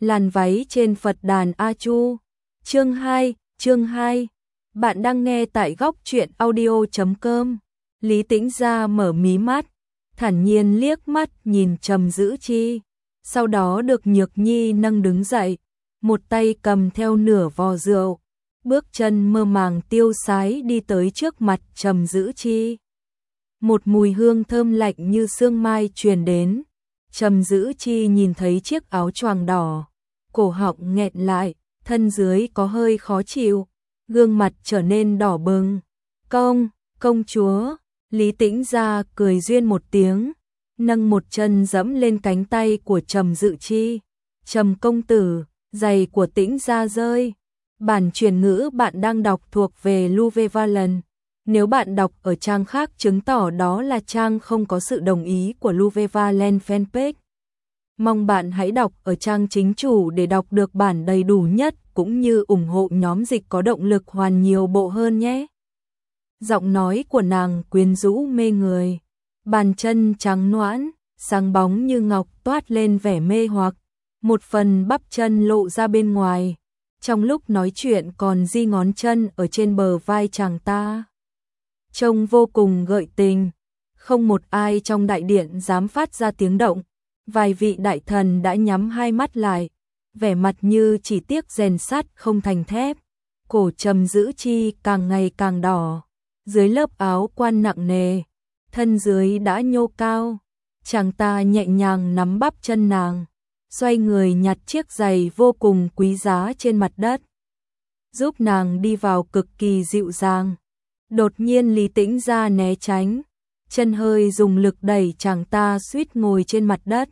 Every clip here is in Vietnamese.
làn váy trên Phật đàn A Chu. Chương 2. Bạn đang nghe tại góc truyện audio.com. Lý Tĩnh Gia mở mí mắt, thản nhiên liếc mắt nhìn Trầm Dữ Chi, sau đó được Nhược Nhi nâng đứng dậy, một tay cầm theo nửa vò rượu, bước chân mơ màng tiêu sái đi tới trước mặt Trầm Dữ Chi. Một mùi hương thơm lạnh như sương mai truyền đến. Trầm Dữ Chi nhìn thấy chiếc áo choàng đỏ, cổ họng nghẹn lại, thân dưới có hơi khó chịu, gương mặt trở nên đỏ bừng. Công chúa, Lý Tĩnh Gia cười duyên một tiếng, nâng một chân dẫm lên cánh tay của Trầm Dữ Chi. Trầm công tử, giày của Tĩnh Gia rơi. Bản truyền ngữ bạn đang đọc thuộc về Louve Valen. Nếu bạn đọc ở trang khác chứng tỏ đó là trang không có sự đồng ý của Louve Valen fanpage. Mong bạn hãy đọc ở trang chính chủ để đọc được bản đầy đủ nhất, cũng như ủng hộ nhóm dịch có động lực hoàn nhiều bộ hơn nhé. Giọng nói của nàng quyến rũ mê người, bàn chân trắng nõn, sáng bóng như ngọc toát lên vẻ mê hoặc, một phần bắp chân lộ ra bên ngoài, trong lúc nói chuyện còn di ngón chân ở trên bờ vai chàng ta. Trông vô cùng gợi tình, không một ai trong đại điện dám phát ra tiếng động, vài vị đại thần đã nhắm hai mắt lại, vẻ mặt như chỉ tiếc rèn sắt không thành thép. Cổ Trầm Dữ Chi càng ngày càng đỏ, dưới lớp áo quan nặng nề, thân dưới đã nhô cao, chàng ta nhẹ nhàng nắm bắp chân nàng, xoay người nhặt chiếc giày vô cùng quý giá trên mặt đất, giúp nàng đi vào cực kỳ dịu dàng. Đột nhiên Lý Tĩnh Gia né tránh, chân hơi dùng lực đẩy chàng ta suýt ngồi trên mặt đất.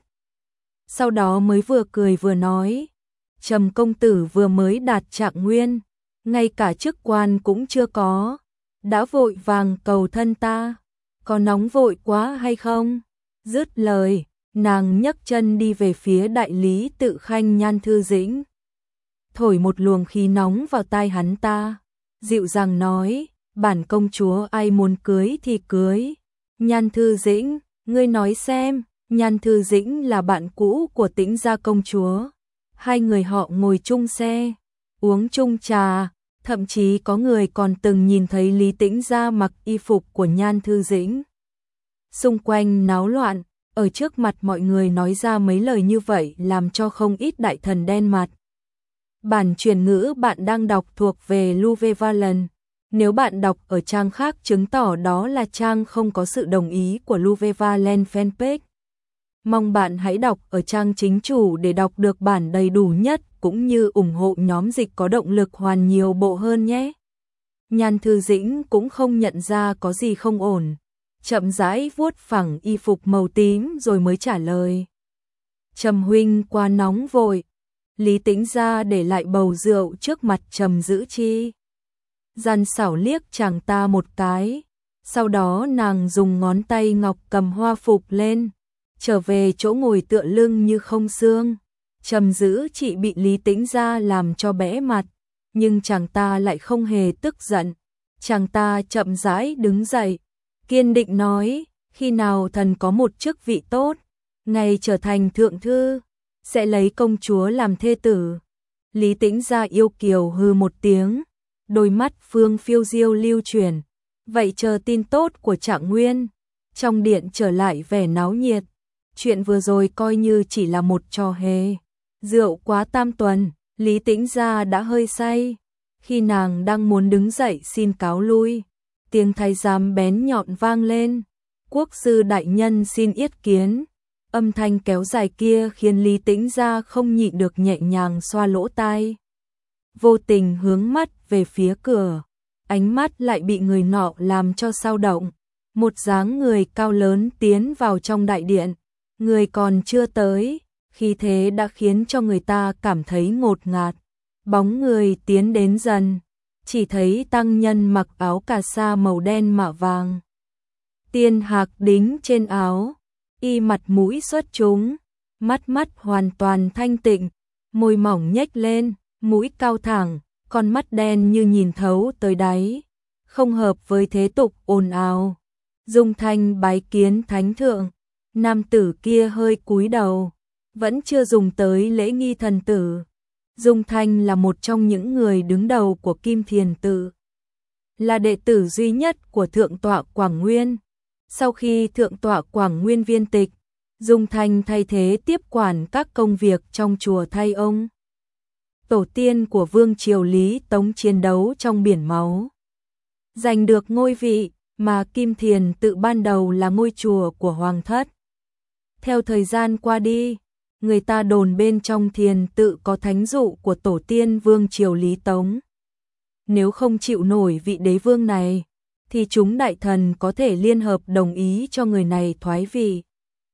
Sau đó mới vừa cười vừa nói, Trầm công tử vừa mới đạt trạng nguyên, ngay cả chức quan cũng chưa có, đã vội vàng cầu thân ta, có nóng vội quá hay không? Dứt lời, nàng nhấc chân đi về phía đại lý Tự Khanh Nhan Thư Dĩnh, thổi một luồng khí nóng vào tai hắn ta, dịu dàng nói, bản công chúa ai muốn cưới thì cưới. Nhan Thư Dĩnh, ngươi nói xem. Nhan Thư Dĩnh là bạn cũ của Tĩnh Gia công chúa, hai người họ ngồi chung xe, uống chung trà, thậm chí có người còn từng nhìn thấy Lý Tĩnh Gia mặc y phục của Nhan Thư Dĩnh. Xung quanh náo loạn, ở trước mặt mọi người nói ra mấy lời như vậy làm cho không ít đại thần đen mặt. Bản truyền ngữ bạn đang đọc thuộc về Louve Valen. Nếu bạn đọc ở trang khác chứng tỏ đó là trang không có sự đồng ý của Louve Valen fanpage. Mong bạn hãy đọc ở trang chính chủ để đọc được bản đầy đủ nhất, cũng như ủng hộ nhóm dịch có động lực hoàn nhiều bộ hơn nhé. Nhan Thư Dĩnh cũng không nhận ra có gì không ổn, chậm rãi vuốt phẳng y phục màu tím rồi mới trả lời. Trầm huynh quá nóng vội. Lý Tĩnh Gia để lại bầu rượu trước mặt Trầm Dữ Chi, gian xảo liếc chàng ta một cái, sau đó nàng dùng ngón tay ngọc cầm hoa phục lên, trở về chỗ ngồi tựa lưng như không xương. Trầm Dữ Chi bị Lý Tĩnh Gia làm cho bẽ mặt, nhưng chàng ta lại không hề tức giận. Chàng ta chậm rãi đứng dậy, kiên định nói, khi nào thần có một chức vị tốt, ngày trở thành thượng thư, sẽ lấy công chúa làm thê tử. Lý Tĩnh Gia yêu kiều hừ một tiếng, đôi mắt phương phiêu diêu lưu chuyển, vậy chờ tin tốt của Trạng Nguyên. Trong điện trở lại vẻ náo nhiệt, chuyện vừa rồi coi như chỉ là một trò hề. Rượu quá tam tuần, Lý Tĩnh Gia đã hơi say, khi nàng đang muốn đứng dậy xin cáo lui, tiếng thái giám bén nhọn vang lên, quốc sư đại nhân xin yết kiến. Âm thanh kéo dài kia khiến Lý Tĩnh Gia không nhịn được nhẹ nhàng xoa lỗ tai, vô tình hướng mắt về phía cửa, ánh mắt lại bị người nọ làm cho sao động. Một dáng người cao lớn tiến vào trong đại điện, người còn chưa tới, khí thế đã khiến cho người ta cảm thấy ngột ngạt. Bóng người tiến đến dần, chỉ thấy tăng nhân mặc áo cà sa màu đen mạ vàng, tiên hạc đính trên áo, y mặt mũi xuất chúng, mắt hoàn toàn thanh tịnh, môi mỏng nhếch lên, mũi cao thẳng, con mắt đen như nhìn thấu tới đáy, không hợp với thế tục ồn ào. Dung thanh bái kiến thánh thượng. Nam tử kia hơi cúi đầu, vẫn chưa dùng tới lễ nghi thần tử. Dung Thanh là một trong những người đứng đầu của Kim Thiền Tự, là đệ tử duy nhất của Thượng tọa Quảng Nguyên. Sau khi Thượng tọa Quảng Nguyên viên tịch, Dung Thanh thay thế tiếp quản các công việc trong chùa thay ông. Tổ tiên của Vương triều Lý Tống chiến đấu trong biển máu, giành được ngôi vị mà Kim Thiền Tự ban đầu là ngôi chùa của Hoàng thất. Theo thời gian qua đi, người ta đồn bên trong Thiền Tự có thánh dụ của tổ tiên Vương triều Lý Tống. Nếu không chịu nổi vị đế vương này, thì chúng đại thần có thể liên hợp đồng ý cho người này thoái vị.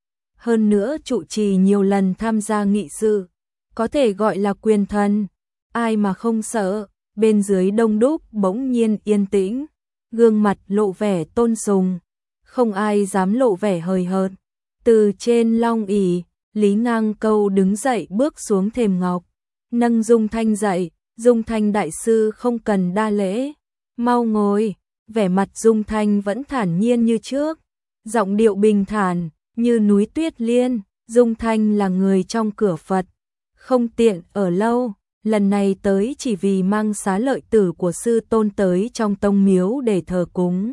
Hơn nữa trụ trì nhiều lần tham gia nghị sự, có thể gọi là quyền thần, ai mà không sợ. Bên dưới đông đúc bỗng nhiên yên tĩnh, gương mặt lộ vẻ tôn sùng, không ai dám lộ vẻ hời hợt. Từ trên long ỷ, Lý Ngang Câu đứng dậy bước xuống thềm ngọc, nâng Dung Thanh dậy. Dung Thanh đại sư không cần đa lễ, mau ngồi. Vẻ mặt Dung Thanh vẫn thản nhiên như trước, giọng điệu bình thản như núi Tuyết Liên. Dung Thanh là người trong cửa Phật, không tiện ở lâu, lần này tới chỉ vì mang xá lợi tử của sư tôn tới trong tông miếu để thờ cúng.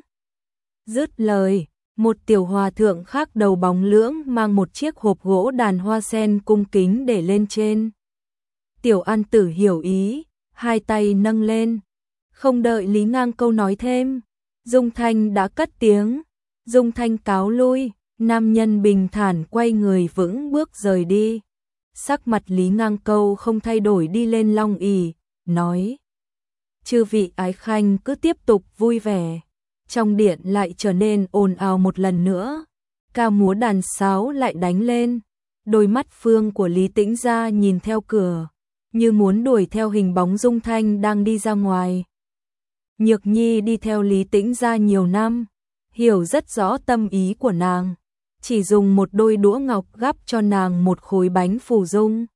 Dứt lời, một tiểu hòa thượng khác đầu bóng lưỡng mang một chiếc hộp gỗ đàn hoa sen cung kính để lên trên. Tiểu An Tử hiểu ý, hai tay nâng lên. Không đợi Lý Ngang Câu nói thêm, Dung Thanh đã cất tiếng. Dung Thanh cáo lui, nam nhân bình thản quay người vững bước rời đi. Sắc mặt Lý Ngang Câu không thay đổi đi lên long ỷ, nói: chư vị ái khanh cứ tiếp tục vui vẻ. Trong điện lại trở nên ồn ào một lần nữa, ca múa đàn sáo lại đánh lên. Đôi mắt phương của Lý Tĩnh Gia nhìn theo cửa, như muốn đuổi theo hình bóng Dung Thanh đang đi ra ngoài. Nhược Nhi đi theo Lý Tĩnh Gia nhiều năm, hiểu rất rõ tâm ý của nàng, chỉ dùng một đôi đũa ngọc gắp cho nàng một khối bánh phù dung.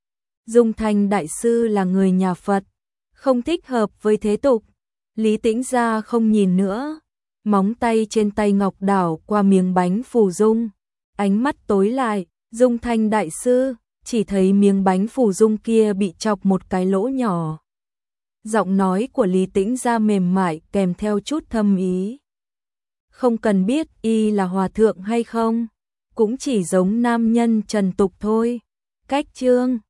Dung Thanh đại sư là người nhà Phật, không thích hợp với thế tục. Lý Tĩnh Gia không nhìn nữa, móng tay trên tay ngọc đảo qua miếng bánh phù dung, ánh mắt tối lại. Dung Thanh đại sư chỉ thấy miếng bánh phù dung kia bị chọc một cái lỗ nhỏ. Giọng nói của Lý Tĩnh Gia mềm mại kèm theo chút thâm ý. Không cần biết y là hòa thượng hay không, cũng chỉ giống nam nhân trần tục thôi. Cách chương